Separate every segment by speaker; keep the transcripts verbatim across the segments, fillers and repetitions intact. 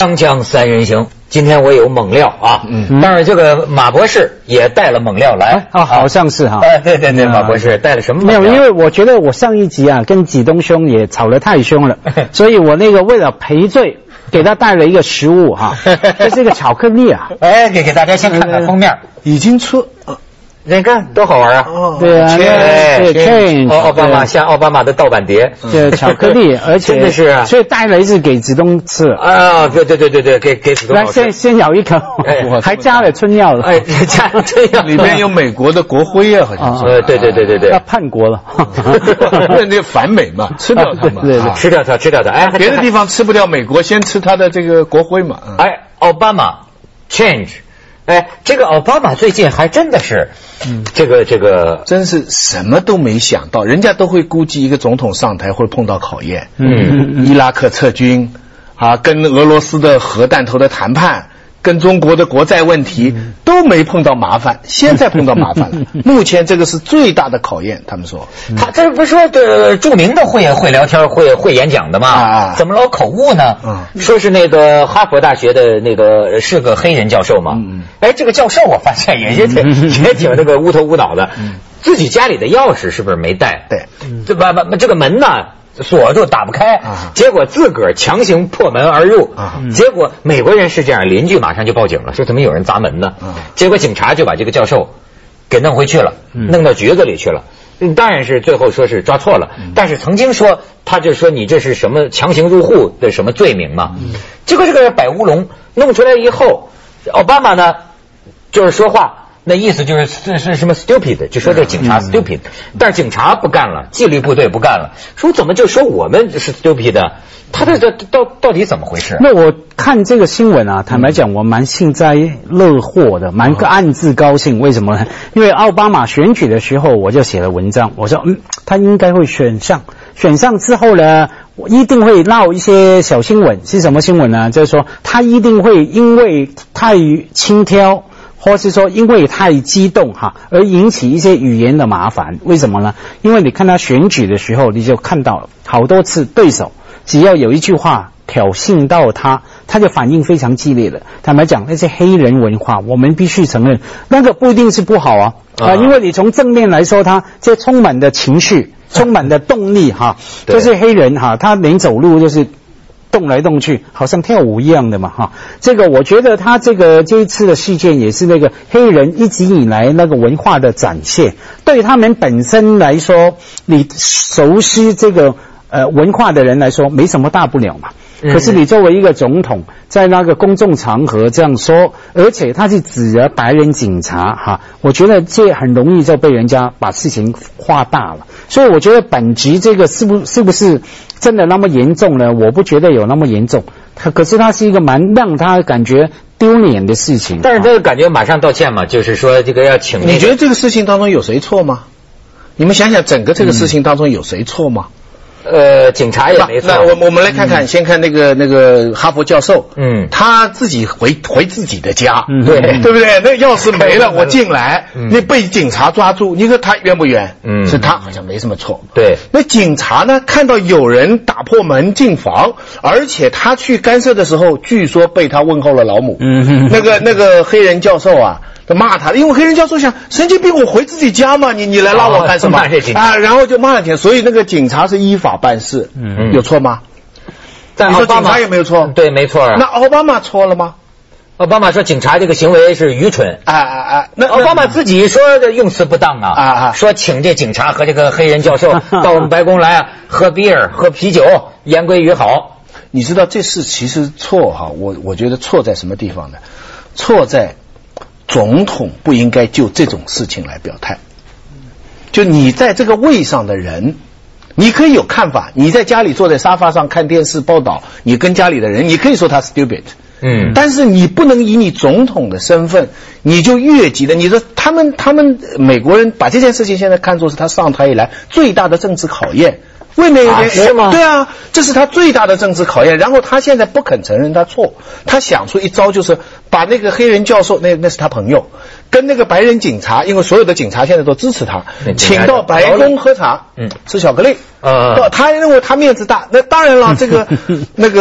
Speaker 1: 锵锵三人行，今天我有猛料啊！嗯，当然这个马博士也带了猛料来
Speaker 2: 啊，好像是哈。
Speaker 1: 哎，对对对，马博士带了什么猛料？
Speaker 2: 没有，因为我觉得我上一集啊跟纪东兄也吵得太凶了，所以我那个为了赔罪，给他带了一个食物哈，这是一个巧克力啊。
Speaker 1: 哎，给给大家先看看封面，
Speaker 3: 已经出。
Speaker 1: 你看多好玩啊！
Speaker 2: 哦，对啊，
Speaker 1: 对
Speaker 2: ，change，
Speaker 1: 奥巴马像奥巴马的盗版碟，
Speaker 2: 这巧克力，而且
Speaker 1: 真的是啊，
Speaker 2: 所以带了一次给子东吃
Speaker 1: 啊，对对对对对，给给子东。
Speaker 2: 来，先先咬一口，还加了春药了，
Speaker 1: 哎，加了春药，
Speaker 3: 里面有美国的国徽啊，好像是。
Speaker 1: 呃，对对对对对，
Speaker 2: 要叛国了，
Speaker 3: 那那反美嘛，吃掉它嘛，
Speaker 2: 对对，
Speaker 1: 吃掉它，吃掉它。哎，
Speaker 3: 别的地方吃不掉美国，先吃它的这个国徽嘛。
Speaker 1: 哎，奥巴马 change。哎，这个奥巴马最近还真的是，嗯，这个这个
Speaker 3: 真是什么都没想到，人家都会估计一个总统上台会碰到考验，嗯，伊拉克撤军啊，跟俄罗斯的核弹头的谈判，跟中国的国债问题都没碰到麻烦，现在碰到麻烦了。目前这个是最大的考验，他们说。
Speaker 1: 他这不是说的著名的会会聊天、会会演讲的吗？啊，怎么老口误呢？嗯，说是那个哈佛大学的那个是个黑人教授嘛。嗯，哎，这个教授我发现也也挺也挺那个乌头乌脑的，自己家里的钥匙是不是没带？
Speaker 3: 对，
Speaker 1: 这把把这个门呢锁住打不开，啊、结果自个儿强行破门而入，啊、结果美国人是这样，邻居马上就报警了，说怎么有人砸门呢？啊、结果警察就把这个教授给弄回去了，嗯、弄到局子里去了。当然是最后说是抓错了，嗯、但是曾经说他就说你这是什么强行入户的什么罪名嘛？嗯、结果这个摆乌龙弄出来以后，奥巴马呢就是说话。那意思就是是是什么 stupid， 就说这警察 stupid，、嗯、但是警察不干了，纪律部队不干了，说怎么就说我们是 stupid， 他这这到到底怎么回事？
Speaker 2: 那我看这个新闻啊，坦白讲，我蛮幸灾乐祸的，蛮暗自高兴。为什么呢？因为奥巴马选举的时候，我就写了文章，我说嗯，他应该会选上，选上之后呢，我一定会闹一些小新闻。是什么新闻呢？就是说他一定会因为太轻佻。或是说因为太激动哈，而引起一些语言的麻烦。为什么呢？因为你看他选举的时候，你就看到了好多次对手只要有一句话挑衅到他，他就反应非常激烈的。坦白讲，那些黑人文化，我们必须承认，那个不一定是不好啊啊、呃，因为你从正面来说，他这充满的情绪，充满的动力哈，就是黑人哈，他连走路就是动来动去，好像跳舞一样的嘛哈。这个我觉得他这个这一次的事件也是那个黑人一直以来那个文化的展现。对他们本身来说，你熟悉这个呃文化的人来说，没什么大不了嘛。可是你作为一个总统，在那个公众场合这样说，而且他是指着白人警察哈，我觉得这很容易就被人家把事情化大了。所以我觉得本集这个是不是不是真的那么严重呢？我不觉得有那么严重，可是它是一个蛮让他感觉丢脸的事情。
Speaker 1: 但是这个感觉马上道歉嘛，就是说这个要请、那个。
Speaker 3: 你觉得这个事情当中有谁错吗？你们想想，整个这个事情当中有谁错吗？
Speaker 1: 呃，警察也没错。
Speaker 3: 那我我们来看看，嗯、先看那个那个哈佛教授，嗯，他自己回回自己的家，
Speaker 1: 嗯、对
Speaker 3: 对不对？那钥匙没了，我进来，嗯、你被警察抓住，你说他冤不冤？嗯，是他好像没什么错。
Speaker 1: 对，
Speaker 3: 那警察呢，看到有人打破门进房，而且他去干涉的时候，据说被他问候了老母。嗯，那个那个黑人教授啊。骂他，因为黑人教授想神经病，我回自己家嘛，你你来拉我干什么？
Speaker 1: 哦、
Speaker 3: 啊，然后就骂了天，所以那个警察是依法办事，嗯，有错吗？
Speaker 1: 但
Speaker 3: 你说警察有没有错？
Speaker 1: 对，没错、啊。
Speaker 3: 那奥巴马错了吗？
Speaker 1: 奥巴马说警察这个行为是愚蠢，
Speaker 3: 啊啊啊！
Speaker 1: 那奥巴马自己说的用词不当啊，啊啊，说请这警察和这个黑人教授到我们白宫来啊，喝 beer 喝啤酒，言归于好。
Speaker 3: 你知道这事其实错哈，我我觉得错在什么地方呢？错在。总统不应该就这种事情来表态，就你在这个位上的人，你可以有看法，你在家里坐在沙发上看电视报道，你跟家里的人，你可以说他 stupid， 嗯，但是你不能以你总统的身份，你就越级的，你说他们他们美国人把这件事情现在看作是他上台以来最大的政治考验。未免有点、啊、
Speaker 1: 是吗？
Speaker 3: 对啊，这是他最大的政治考验。然后他现在不肯承认他错，他想出一招，就是把那个黑人教授，那那是他朋友，跟那个白人警察，因为所有的警察现在都支持他，请到白宫喝茶，嗯，吃巧克力，啊、呃，他认为他面子大。那当然了，这个那个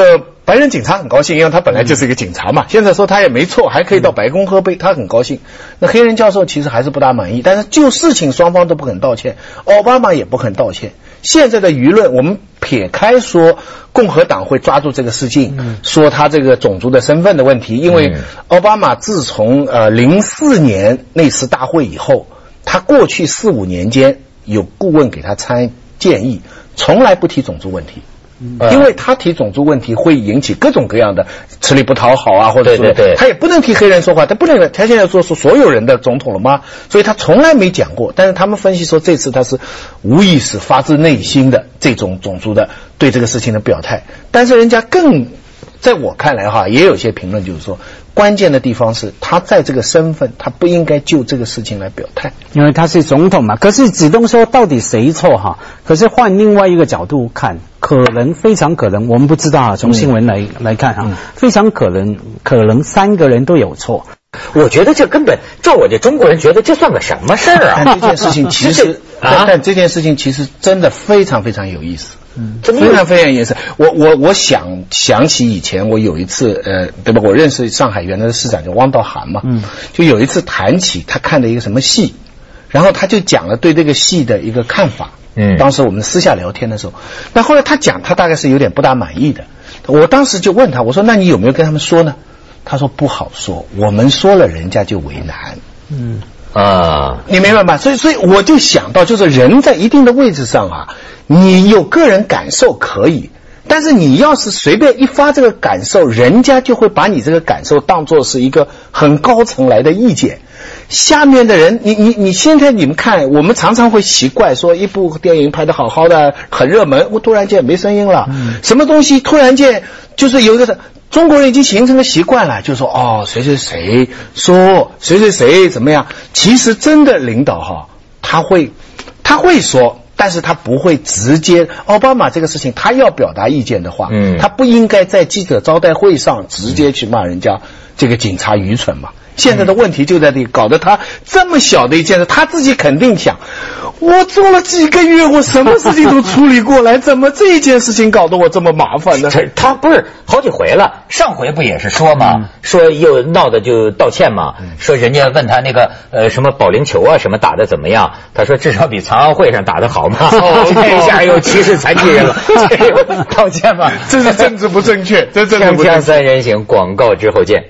Speaker 3: 白人警察很高兴，因为他本来就是一个警察嘛。现在说他也没错，还可以到白宫喝杯，他很高兴。那黑人教授其实还是不大满意，但是就事情双方都不肯道歉，奥巴马也不肯道歉。现在的舆论，我们撇开说共和党会抓住这个事情，嗯、说他这个种族的身份的问题，因为奥巴马自从呃零四年那次大会以后，他过去四五年间有顾问给他参建议，从来不提种族问题。因为他提种族问题会引起各种各样的吃力不讨好啊，或者说
Speaker 1: 对对对
Speaker 3: 他也不能替黑人说话，他不能，他现在说是所有人的总统了吗？所以他从来没讲过。但是他们分析说，这次他是无意识、发自内心的这种种族的对这个事情的表态。但是人家更，在我看来哈，也有些评论就是说，关键的地方是他在这个身份，他不应该就这个事情来表态，
Speaker 2: 因为他是总统嘛。可是子东说到底谁错哈？可是换另外一个角度看，可能非常可能，我们不知道啊，从新闻来、嗯、来看啊，非常可能可能三个人都有错。
Speaker 1: 我觉得这根本，照我这中国人觉得这算个什么事儿啊？
Speaker 3: 但这件事情其实，但但这件事情其实真的非常非常有意思。嗯，非常非常有意思。我我我想想起以前我有一次呃，对吧？我认识上海原来的市长叫汪道涵嘛，嗯，就有一次谈起他看的一个什么戏，然后他就讲了对这个戏的一个看法。嗯，当时我们私下聊天的时候，那后来他讲他大概是有点不大满意的。我当时就问他，我说那你有没有跟他们说呢？他说不好说，我们说了人家就为难。嗯啊，你明白吗？所以所以我就想到，就是人在一定的位置上啊，你有个人感受可以，但是你要是随便一发这个感受，人家就会把你这个感受当作是一个很高层来的意见。下面的人，你你你现在你们看，我们常常会奇怪说，一部电影拍得好好的，很热门，我突然间没声音了，嗯、什么东西突然间就是有一个。中国人已经形成了习惯了，就说哦，谁谁谁说谁谁谁怎么样。其实真的领导哈，他会他会说，但是他不会直接。奥巴马这个事情，他要表达意见的话，嗯，他不应该在记者招待会上直接去骂人家这个警察愚蠢嘛。现在的问题就在这里，搞得他这么小的一件事，他自己肯定想，我做了几个月，我什么事情都处理过来，怎么这件事情搞得我这么麻烦呢？
Speaker 1: 他不是好几回了，上回不也是说嘛，嗯、说又闹的就道歉嘛，嗯、说人家问他那个呃什么保龄球啊什么打的怎么样，他说至少比残奥会上打的好嘛，哦、这一下又歧视残疾人了，这又道歉嘛，
Speaker 3: 这是政治不正确，这政治不正确。
Speaker 1: 锵锵三人行，广告之后见。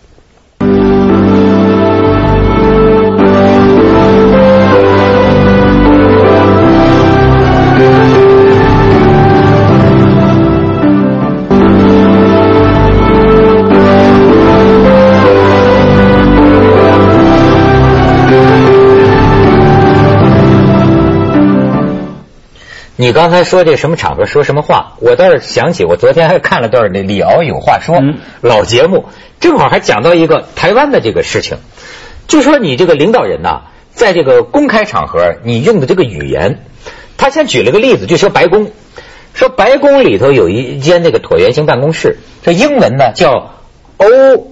Speaker 1: 你刚才说这什么场合说什么话，我倒是想起我昨天还看了段那李敖有话说、嗯、老节目，正好还讲到一个台湾的这个事情，就说你这个领导人呐、啊，在这个公开场合你用的这个语言，他先举了个例子，就说白宫，说白宫里头有一间那个椭圆形办公室，这英文呢叫 O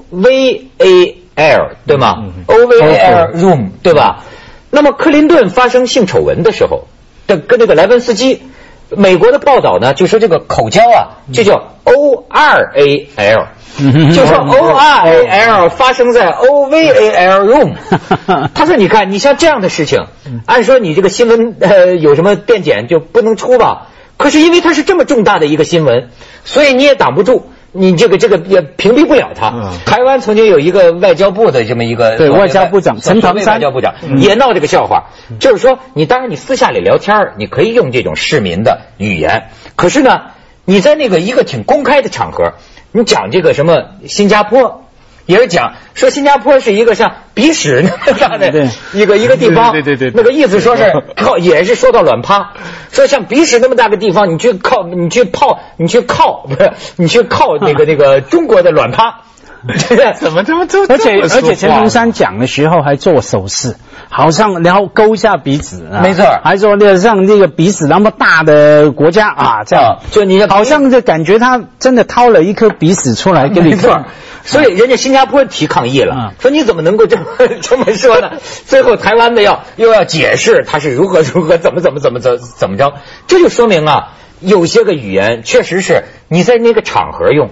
Speaker 1: V A L 对吗、嗯、O V A L room 对吧？那么克林顿发生性丑闻的时候，跟这个莱文斯基，美国的报道呢就说这个口交啊就叫 O R A L， 就说 O R A L 发生在 O V A L room。 他说你看你像这样的事情，按说你这个新闻呃有什么电检就不能出吧，可是因为它是这么重大的一个新闻，所以你也挡不住，你这个这个也屏蔽不了他、嗯、台湾曾经有一个外交部的这么一个
Speaker 2: 对外交部长陈唐山
Speaker 1: 外交部长、嗯、也闹这个笑话、嗯、就是说你当然你私下里聊天你可以用这种市民的语言，可是呢你在那个一个挺公开的场合，你讲这个什么新加坡，也是讲说新加坡是一个像鼻屎那样的一个一个地方，
Speaker 3: 对对对，
Speaker 1: 那个意思说是靠也是说到卵趴，说像鼻屎那么大个地方，你去靠你去泡你去靠不是你去靠那个那个中国的卵趴。
Speaker 3: 怎么这么这么？
Speaker 2: 而且而且陈唐山讲的时候还做手势，好像然后勾一下鼻子，
Speaker 1: 没错，
Speaker 2: 还说那个像那个鼻子那么大的国家啊，这样、
Speaker 1: 嗯、就你
Speaker 2: 好像就感觉他真的掏了一颗鼻屎出来给你看。
Speaker 1: 所以人家新加坡提抗议了、嗯、说你怎么能够这么这么说呢？最后台湾的要又要解释他是如何如何怎么怎么怎么怎么怎么着，这就说明啊有些个语言确实是你在那个场合用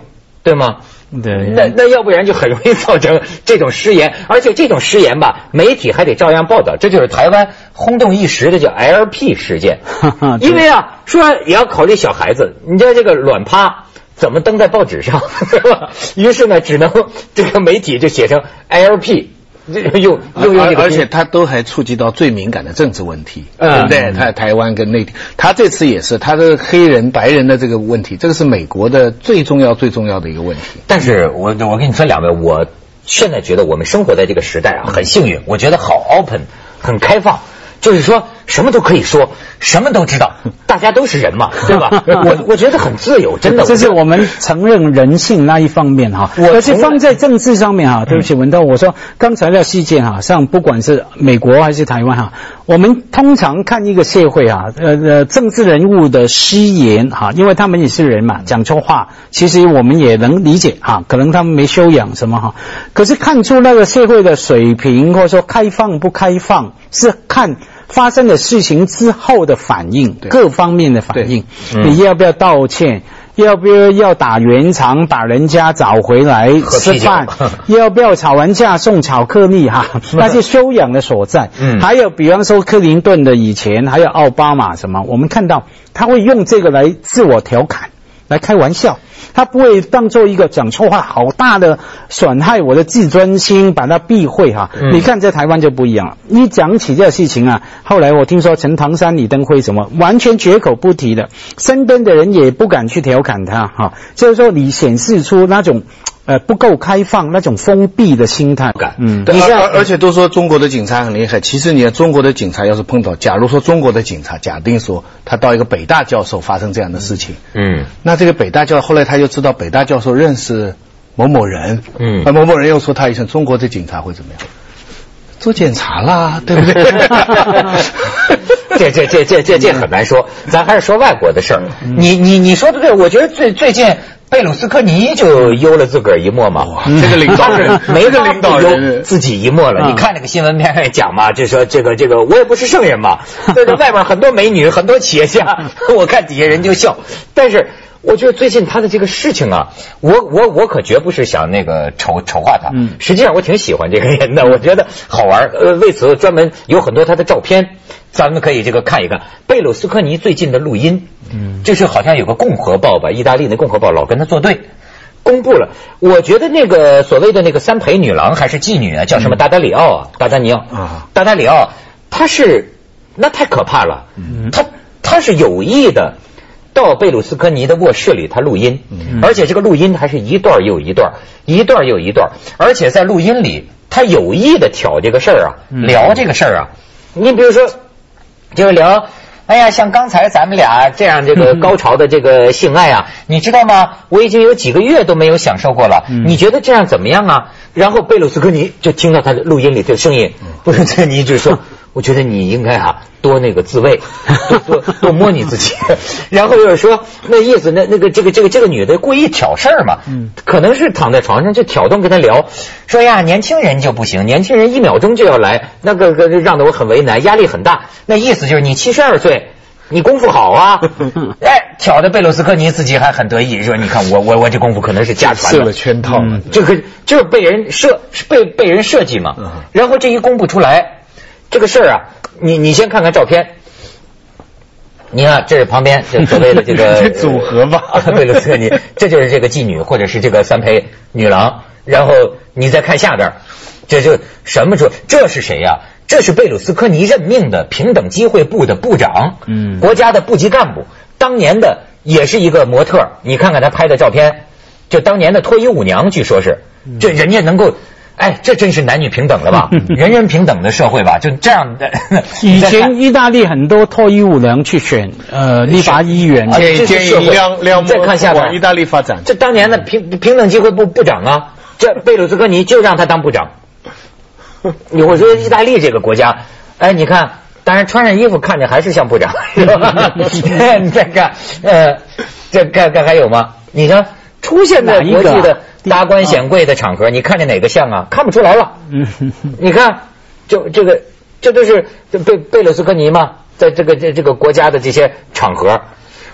Speaker 1: 对吗？
Speaker 2: 对，
Speaker 1: 那那要不然就很容易造成这种失言，而且这种失言吧，媒体还得照样报道，这就是台湾轰动一时的叫 L P 事件。因为啊，说也要考虑小孩子，你知道这个卵趴怎么登在报纸上，对吧？于是呢，只能这个媒体就写成 L P。又又用这个，
Speaker 3: 而且他都还触及到最敏感的政治问题，对不对？他台湾跟内地，他这次也是他的黑人白人的这个问题，这个是美国的最重要最重要的一个问题。
Speaker 1: 但是我我跟你说两位，我现在觉得我们生活在这个时代啊，很幸运，我觉得好 open， 很开放。就是说什么都可以说，什么都知道，大家都是人嘛，对吧？我我觉得很自由，真的。
Speaker 2: 这是我们承认人性那一方面哈，而且放在政治上面哈。对不起，文道，我说刚才的事件哈，像不管是美国还是台湾哈，我们通常看一个社会啊，呃呃，政治人物的失言哈，因为他们也是人嘛，讲错话，其实我们也能理解哈，可能他们没修养什么哈，可是看出那个社会的水平或者说开放不开放，是看发生的事情之后的反应，各方面的反应，嗯、你要不要道歉？要不要要打圆场，把人家找回来吃饭？要不要吵完架送巧克力哈？那些修养的所在。嗯，还有比方说克林顿的以前，还有奥巴马什么，我们看到他会用这个来自我调侃，来开玩笑。他不会当做一个讲错话好大的损害我的自尊心，把它避讳哈。嗯、你看在台湾就不一样了，一讲起这个事情啊，后来我听说陈唐山、李登辉什么完全绝口不提的，身边的人也不敢去调侃他哈。就是说你显示出那种呃不够开放、那种封闭的心态感。
Speaker 3: 嗯，对，而而且都说中国的警察很厉害，其实你看中国的警察要是碰到，假如说中国的警察假定说他到一个北大教授发生这样的事情，嗯，那这个北大教授后来他就知道北大教授认识某某人，嗯，某某人又说他一声，中国的警察会怎么样？做检查啦，对不对？
Speaker 1: 这这这这这这很难说，咱还是说外国的事儿。嗯、你你你说的对，我觉得最最近贝鲁斯科尼就悠了自个儿一默嘛，
Speaker 3: 这个领导人
Speaker 1: 没个领导人自己一默了。嗯、你看那个新闻片也讲嘛，就说这个这个我也不是圣人嘛，对着外面很多美女，很多企业家，我看底下人就笑，但是。我觉得最近他的这个事情啊，我我我可绝不是想那个丑丑化他，嗯，实际上我挺喜欢这个人的，我觉得好玩，呃，为此专门有很多他的照片，咱们可以这个看一看贝鲁斯科尼最近的录音，嗯，就是好像有个共和报吧，意大利的共和报老跟他作对，公布了，我觉得那个所谓的那个三陪女郎还是妓女啊，叫什么达达里奥啊，达达尼奥啊，达达里奥，他是那太可怕了，嗯，他他是有意的。到贝鲁斯科尼的卧室里，他录音，嗯、而且这个录音还是一段又一段，一段又一段，而且在录音里，他有意的挑这个事儿啊，嗯、聊这个事儿啊。你比如说，就是聊，哎呀，像刚才咱们俩这样这个高潮的这个性爱啊，嗯、你知道吗？我已经有几个月都没有享受过了，嗯、你觉得这样怎么样啊？然后贝鲁斯科尼就听到他的录音里这个声音，贝鲁斯科尼就说。我觉得你应该啊多那个自慰，多多多摸你自己，然后就是说那意思，那那个这个这个这个女的故意挑事儿嘛，嗯，可能是躺在床上就挑动跟他聊，说呀年轻人就不行，年轻人一秒钟就要来，那个个让得我很为难，压力很大。那意思就是你七十二岁，你功夫好啊，哎，挑的贝鲁斯科尼自己还很得意，说你看我我我这功夫可能是家传的，
Speaker 3: 设了圈套，
Speaker 1: 嗯、这个就是被人设被被人设计嘛，然后这一公布出来。这个事儿啊，你你先看看照片，你看这是旁边就所谓的这个
Speaker 3: 组合吧，
Speaker 1: 贝鲁斯科尼，这就是这个妓女或者是这个三陪女郎，然后你再看下边，这就什么说这是谁呀、啊？这是贝鲁斯科尼任命的平等机会部的部长，嗯，国家的部级干部，当年的也是一个模特，你看看他拍的照片，就当年的脱衣舞娘，据说是，这人家能够。哎，这真是男女平等了吧？人人平等的社会吧？就这样的。
Speaker 2: 以前意大利很多脱衣舞娘去选呃立法议员，
Speaker 3: 建议建议两两
Speaker 1: 再看下边，
Speaker 3: 意大利发展。
Speaker 1: 这当年的平平等机会部部长啊，这贝鲁斯科尼就让他当部长。我说意大利这个国家，哎，你看，当然穿上衣服看着还是像部长，是吧？你再看，呃，这看看还有吗？你看出现在国际的。达官显贵的场合，你看见哪个像啊？看不出来了。你看，就这个，这都是贝贝鲁斯科尼嘛，在这个这这个国家的这些场合，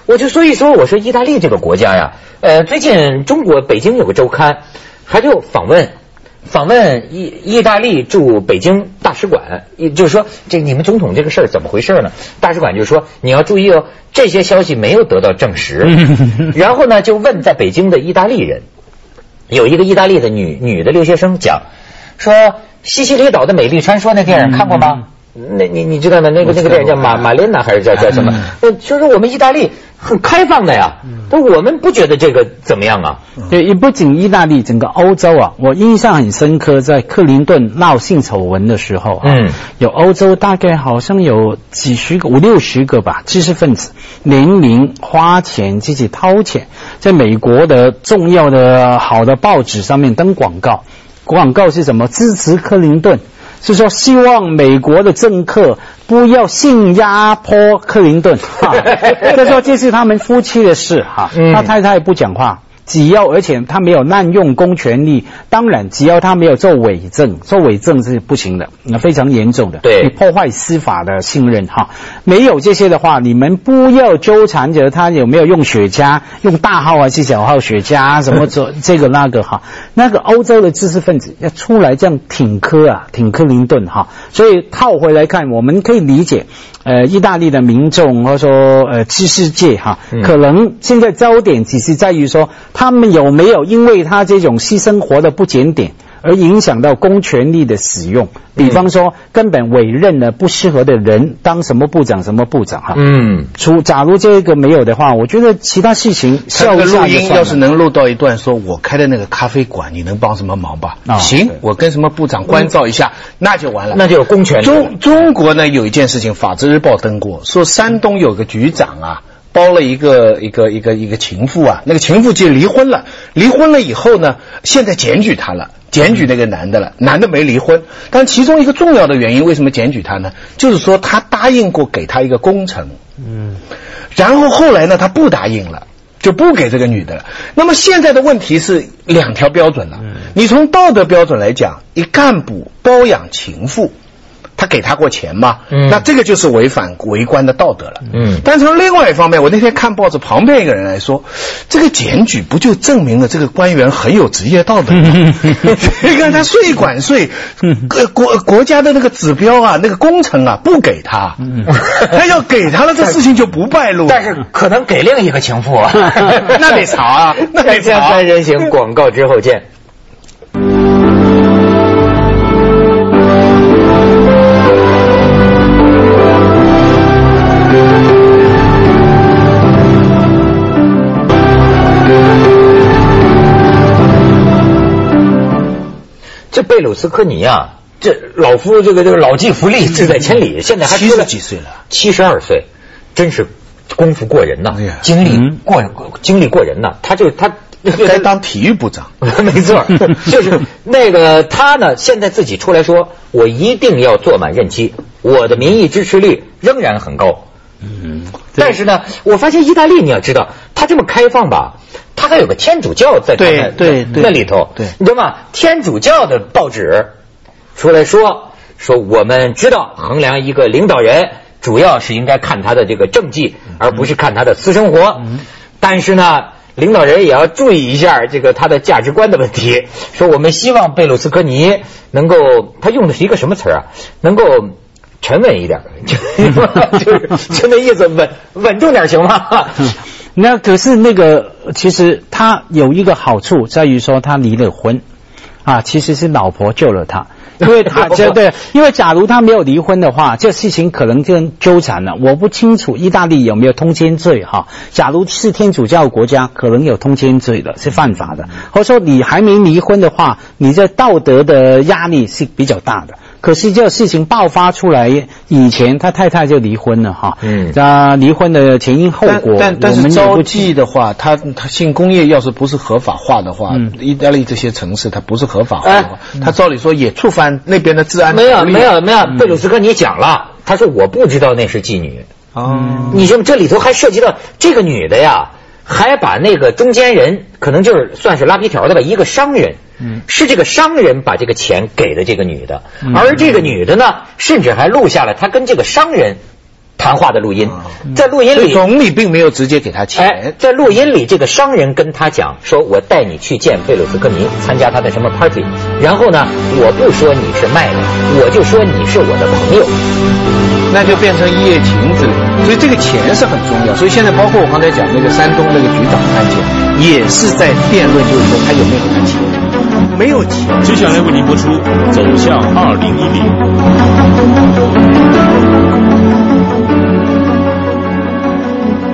Speaker 1: 我就所以说，我说意大利这个国家呀，呃，最近中国北京有个周刊，还就访问访问意意大利驻北京大使馆，就是说这你们总统这个事儿怎么回事呢？大使馆就说你要注意哦，这些消息没有得到证实。然后呢，就问在北京的意大利人，有一个意大利的女女的留学生讲说，西西里岛的美丽传说那电影看过吗？那你你知道吗？那个那个电影叫马马莲娜还是叫叫什么？呃，就是我们意大利很开放的呀，但我们不觉得这个怎么样啊？
Speaker 2: 对，也不仅意大利，整个欧洲啊，我印象很深刻，在克林顿闹性丑闻的时候啊，嗯，有欧洲大概好像有几十个、五六十个吧，知识分子联名花钱自己掏钱，在美国的重要的好的报纸上面登广告，广告是什么？支持克林顿。是说希望美国的政客不要性压迫克林顿，他说这是他们夫妻的事哈，他太太不讲话，只要而且他没有滥用公权力，当然只要他没有做伪证，做伪证是不行的，那非常严重的，
Speaker 1: 对，
Speaker 2: 你破坏司法的信任哈。没有这些的话，你们不要纠缠着他有没有用雪茄，用大号还是小号雪茄什么这这个那个哈。那个欧洲的知识分子要出来这样挺科啊，挺克林顿哈，所以套回来看，我们可以理解，呃，意大利的民众或者说呃知识界哈，可能现在焦点只是在于说，他们有没有因为他这种私生活的不检点而影响到公权力的使用，比方说根本委任了不适合的人当什么部长什么部长哈。嗯，除假如这个没有的话，我觉得其他事情
Speaker 3: 效果录音要是能录到一段说我开的那个咖啡馆，你能帮什么忙吧？哦、行，我跟什么部长关照一下，嗯、那就完了，
Speaker 1: 那就有公权力。
Speaker 3: 中中国呢有一件事情，《法制日报》登过，说山东有个局长啊。包了一个一个一个一个情妇啊，那个情妇就离婚了，离婚了以后呢，现在检举他了，检举那个男的了，男的没离婚，但其中一个重要的原因，为什么检举他呢？就是说他答应过给他一个工程，嗯，然后后来呢，他不答应了，就不给这个女的了。那么现在的问题是两条标准了，你从道德标准来讲，一干部包养情妇。他给他过钱吗？嗯，那这个就是违反为官的道德了。嗯，但从另外一方面，我那天看报纸，旁边一个人来说，这个检举不就证明了这个官员很有职业道德吗？你看他税管税，国国国家的那个指标啊，那个工程啊，不给他，他要给他了，这事情就不败露。
Speaker 1: 但是可能给另一个情妇啊，
Speaker 3: 那得查啊，那得查。
Speaker 1: 三人行广告之后见。这贝鲁斯科尼啊，这老夫这个这个老骥伏枥，志在千里，现在还
Speaker 3: 七十几岁了，
Speaker 1: 七十二岁，真是功夫过人呐，哎、经历过、嗯、经历过人呐，他就他
Speaker 3: 该当体育部长，
Speaker 1: 没错，就是那个他呢，现在自己出来说，我一定要做满任期，我的民意支持率仍然很高。嗯，但是呢，我发现意大利你要知道，他这么开放吧。他还有个天主教在他那对对那里头，对，你知道吗？天主教的报纸出来说说，我们知道衡量一个领导人，主要是应该看他的这个政绩，而不是看他的私生活。嗯、但是呢，领导人也要注意一下这个他的价值观的问题。说我们希望贝鲁斯科尼能够，他用的是一个什么词啊？能够沉稳一点，就就是就那意思，稳稳重点行吗？
Speaker 2: 那可是那个，其实他有一个好处在于说他离了婚，啊，其实是老婆救了他，因为他这对，因为假如他没有离婚的话，这事情可能就纠缠了。我不清楚意大利有没有通奸罪哈，假如是天主教国家，可能有通奸罪的，是犯法的。或者说你还没离婚的话，你这道德的压力是比较大的。可是这个事情爆发出来以前，他太太就离婚了哈。嗯，他离婚的前因后果，
Speaker 3: 但但但是招妓的话，他他性工业要是不是合法化的话，嗯、意大利这些城市它不是合法化的话，哎、他照理说也触犯那边的治安。
Speaker 1: 没有没有没有，贝鲁斯科尼讲了，他说我不知道那是妓女。哦，你说这里头还涉及到这个女的呀，还把那个中间人，可能就是算是拉皮条的吧，一个商人。嗯，是这个商人把这个钱给的这个女的，嗯、而这个女的呢，甚至还录下了她跟这个商人谈话的录音，在录音里，
Speaker 3: 总理并没有直接给他钱。
Speaker 1: 哎，在录音里，这个商人跟他讲说：“我带你去见贝鲁斯科尼，参加他的什么 party。然后呢，我不说你是卖的，我就说你是我的朋友。”
Speaker 3: 那就变成一夜情之类的。所以这个钱是很重要。所以现在包括我刚才讲那个山东那个局长案件，也是在辩论，就是说他有没有给他钱，没有钱。
Speaker 4: 接下来为您播出《走向二零一零》。